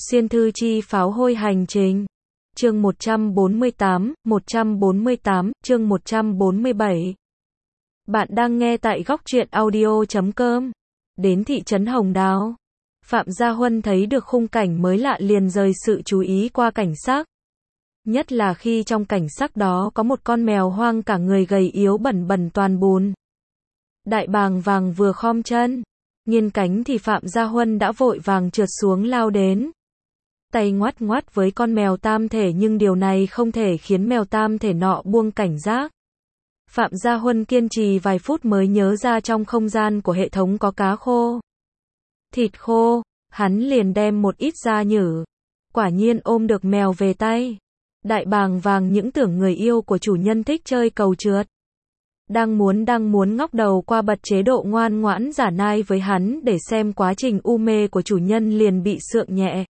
Xuyên thư chi pháo hôi hành trình. Chương 148, chương 147. Bạn đang nghe tại góc truyện audio.com. Đến thị trấn Hồng Đào, Phạm Gia Huân thấy được khung cảnh mới lạ liền rời sự chú ý qua cảnh sắc. Nhất là khi trong cảnh sắc đó có một con mèo hoang cả người gầy yếu bẩn bẩn toàn bùn. Đại bàng vàng vừa khom chân, nghiêng cánh thì Phạm Gia Huân đã vội vàng trượt xuống lao đến. Tay ngoắt ngoắt với con mèo tam thể nhưng điều này không thể khiến mèo tam thể nọ buông cảnh giác. Phạm Gia Huân kiên trì vài phút mới nhớ ra trong không gian của hệ thống có cá khô, thịt khô, hắn liền đem một ít ra nhử. Quả nhiên ôm được mèo về tay. Đại bàng vàng những tưởng người yêu của chủ nhân thích chơi cầu trượt. Đang muốn ngóc đầu qua bật chế độ ngoan ngoãn giả nai với hắn để xem quá trình u mê của chủ nhân liền bị sượng nhẹ.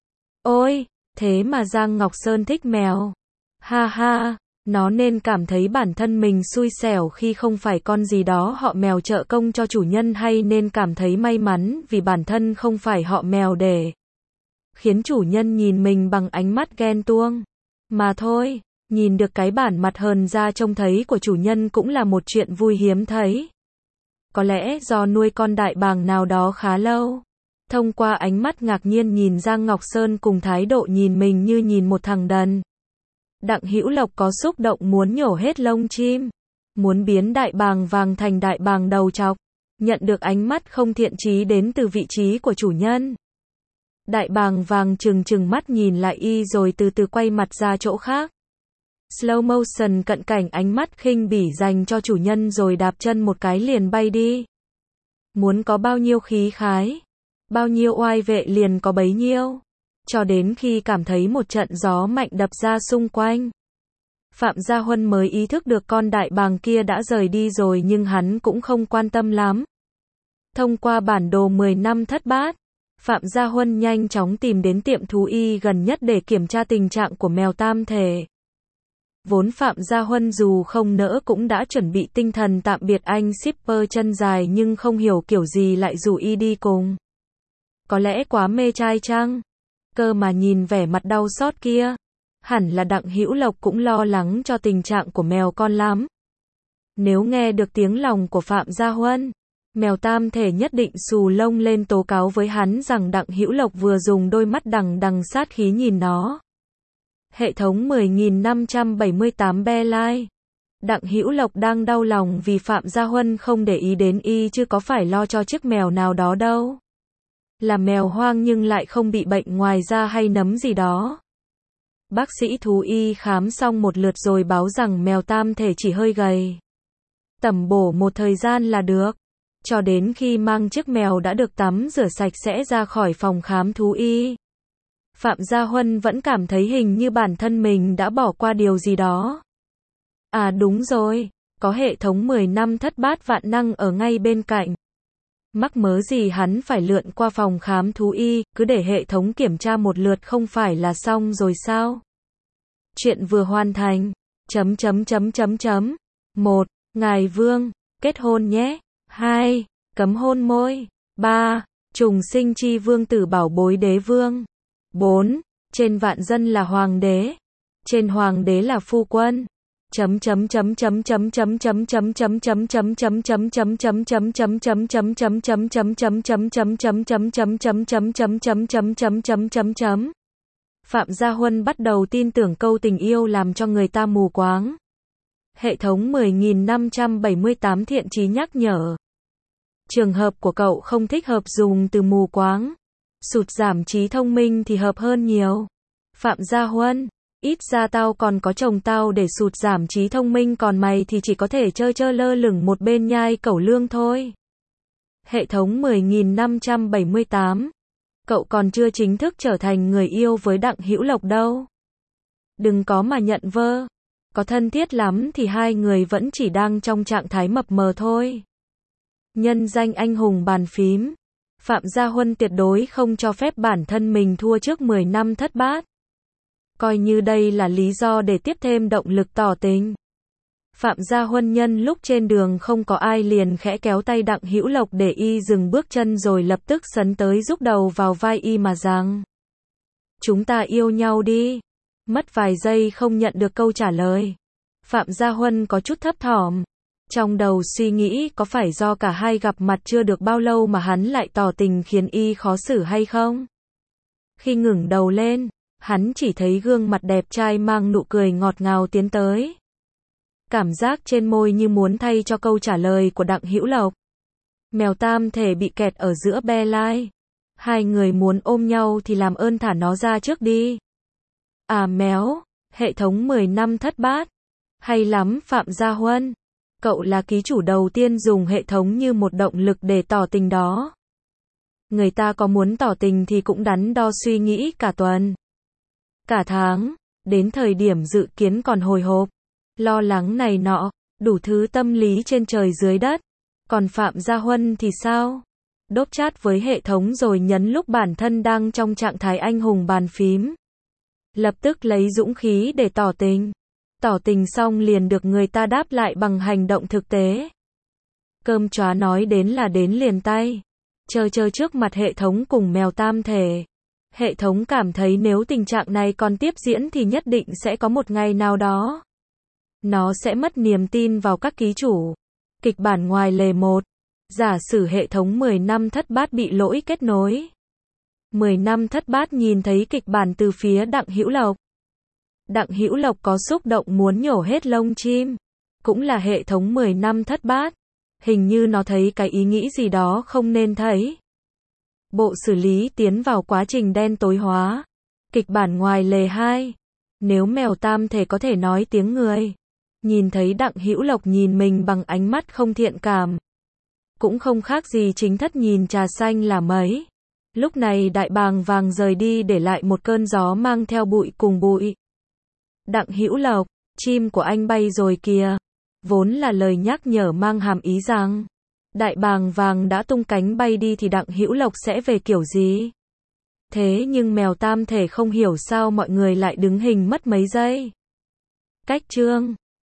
Ôi, thế mà Giang Ngọc Sơn thích mèo. Ha ha, nó nên cảm thấy bản thân mình xui xẻo khi không phải con gì đó họ mèo trợ công cho chủ nhân, hay nên cảm thấy may mắn vì bản thân không phải họ mèo để khiến chủ nhân nhìn mình bằng ánh mắt ghen tuông. Mà thôi, nhìn được cái bản mặt hờn ra trông thấy của chủ nhân cũng là một chuyện vui hiếm thấy. Có lẽ do nuôi con đại bàng nào đó khá lâu. Thông qua ánh mắt ngạc nhiên nhìn Giang Ngọc Sơn cùng thái độ nhìn mình như nhìn một thằng đần, Đặng Hữu Lộc có xúc động muốn nhổ hết lông chim, muốn biến đại bàng vàng thành đại bàng đầu trọc. Nhận được ánh mắt không thiện chí đến từ vị trí của chủ nhân, đại bàng vàng trừng mắt nhìn lại y rồi từ từ quay mặt ra chỗ khác. Slow motion cận cảnh ánh mắt khinh bỉ dành cho chủ nhân rồi đạp chân một cái liền bay đi. Muốn có bao nhiêu khí khái, bao nhiêu oai vệ liền có bấy nhiêu. Cho đến khi cảm thấy một trận gió mạnh đập ra xung quanh, Phạm Gia Huân mới ý thức được con đại bàng kia đã rời đi rồi, nhưng hắn cũng không quan tâm lắm. Thông qua bản đồ 10 năm thất bát, Phạm Gia Huân nhanh chóng tìm đến tiệm thú y gần nhất để kiểm tra tình trạng của mèo tam thể. Vốn Phạm Gia Huân dù không nỡ cũng đã chuẩn bị tinh thần tạm biệt anh shipper chân dài, nhưng không hiểu kiểu gì lại rủ y đi cùng. Có lẽ quá mê trai chăng? Cơ mà nhìn vẻ mặt đau xót kia, hẳn là Đặng Hữu Lộc cũng lo lắng cho tình trạng của mèo con lắm. Nếu nghe được tiếng lòng của Phạm Gia Huân, mèo tam thể nhất định xù lông lên tố cáo với hắn rằng Đặng Hữu Lộc vừa dùng đôi mắt đằng sát khí nhìn nó. Hệ thống 10.578 be like. Đặng Hữu Lộc đang đau lòng vì Phạm Gia Huân không để ý đến y chứ có phải lo cho chiếc mèo nào đó đâu. Là mèo hoang nhưng lại không bị bệnh ngoài da hay nấm gì đó. Bác sĩ thú y khám xong một lượt rồi báo rằng mèo tam thể chỉ hơi gầy. Tẩm bổ một thời gian là được. Cho đến khi mang chiếc mèo đã được tắm rửa sạch sẽ ra khỏi phòng khám thú y, Phạm Gia Huân vẫn cảm thấy hình như bản thân mình đã bỏ qua điều gì đó. À đúng rồi, có hệ thống 10 năm thất bát vạn năng ở ngay bên cạnh. Mắc mớ gì hắn phải lượn qua phòng khám thú y, cứ để hệ thống kiểm tra một lượt không phải là xong rồi sao? Chuyện vừa hoàn thành. 1. Ngài Vương, kết hôn nhé. 2. Cấm hôn môi. 3. Trùng sinh chi vương tử bảo bối đế vương. 4. Trên vạn dân là hoàng đế. Trên hoàng đế là phu quân. Phạm Gia Huân bắt đầu tin tưởng câu tình yêu làm cho người ta mù quáng. Hệ thống 10.578 thiện chí nhắc nhở. Trường hợp của cậu không thích hợp dùng từ mù quáng. Sụt giảm trí thông minh thì hợp hơn nhiều. Phạm Gia Huân, ít ra tao còn có chồng tao để sụt giảm trí thông minh, còn mày thì chỉ có thể chơi lơ lửng một bên nhai cẩu lương thôi. Hệ thống 10.578. Cậu còn chưa chính thức trở thành người yêu với Đặng Hữu Lộc đâu. Đừng có mà nhận vơ. Có thân thiết lắm thì hai người vẫn chỉ đang trong trạng thái mập mờ thôi. Nhân danh anh hùng bàn phím, Phạm Gia Huân tuyệt đối không cho phép bản thân mình thua trước 10 năm thất bát. Coi như đây là lý do để tiếp thêm động lực tỏ tình. Phạm Gia Huân nhân lúc trên đường không có ai liền khẽ kéo tay Đặng Hữu Lộc để y dừng bước chân rồi lập tức sấn tới rúc đầu vào vai y mà rằng: Chúng ta yêu nhau đi. Mất vài giây không nhận được câu trả lời. Phạm Gia Huân có chút thấp thỏm. Trong đầu suy nghĩ có phải do cả hai gặp mặt chưa được bao lâu mà hắn lại tỏ tình khiến y khó xử hay không? Khi ngẩng đầu lên, hắn chỉ thấy gương mặt đẹp trai mang nụ cười ngọt ngào tiến tới. Cảm giác trên môi như muốn thay cho câu trả lời của Đặng Hữu Lộc. Mèo tam thể bị kẹt ở giữa be lai. Hai người muốn ôm nhau thì làm ơn thả nó ra trước đi. À méo, hệ thống 10 năm thất bát. Hay lắm Phạm Gia Huân. Cậu là ký chủ đầu tiên dùng hệ thống như một động lực để tỏ tình đó. Người ta có muốn tỏ tình thì cũng đắn đo suy nghĩ cả tuần. Cả tháng, đến thời điểm dự kiến còn hồi hộp. Lo lắng này nọ, đủ thứ tâm lý trên trời dưới đất. Còn Phạm Gia Huân thì sao? Đốp chat với hệ thống rồi nhấn lúc bản thân đang trong trạng thái anh hùng bàn phím. Lập tức lấy dũng khí để tỏ tình. Tỏ tình xong liền được người ta đáp lại bằng hành động thực tế. Cơm chó nói đến là đến liền tay. Chờ trước mặt hệ thống cùng mèo tam thể. Hệ thống cảm thấy nếu tình trạng này còn tiếp diễn thì nhất định sẽ có một ngày nào đó. Nó sẽ mất niềm tin vào các ký chủ. Kịch bản ngoài lề 1. Giả sử hệ thống 10 năm thất bát bị lỗi kết nối. 10 năm thất bát nhìn thấy kịch bản từ phía Đặng Hữu Lộc. Đặng Hữu Lộc có xúc động muốn nhổ hết lông chim. Cũng là hệ thống 10 năm thất bát. Hình như nó thấy cái ý nghĩ gì đó không nên thấy. Bộ xử lý tiến vào quá trình đen tối hóa. Kịch bản ngoài lề 2. Nếu mèo tam thể có thể nói tiếng người. Nhìn thấy Đặng Hữu Lộc nhìn mình bằng ánh mắt không thiện cảm. Cũng không khác gì chính thất nhìn trà xanh là mấy. Lúc này đại bàng vàng rời đi để lại một cơn gió mang theo bụi cùng bụi. Đặng Hữu Lộc, chim của anh bay rồi kìa. Vốn là lời nhắc nhở mang hàm ý rằng đại bàng vàng đã tung cánh bay đi thì Đặng Hữu Lộc sẽ về kiểu gì. Thế nhưng mèo tam thể không hiểu sao mọi người lại đứng hình mất mấy giây. Cách chương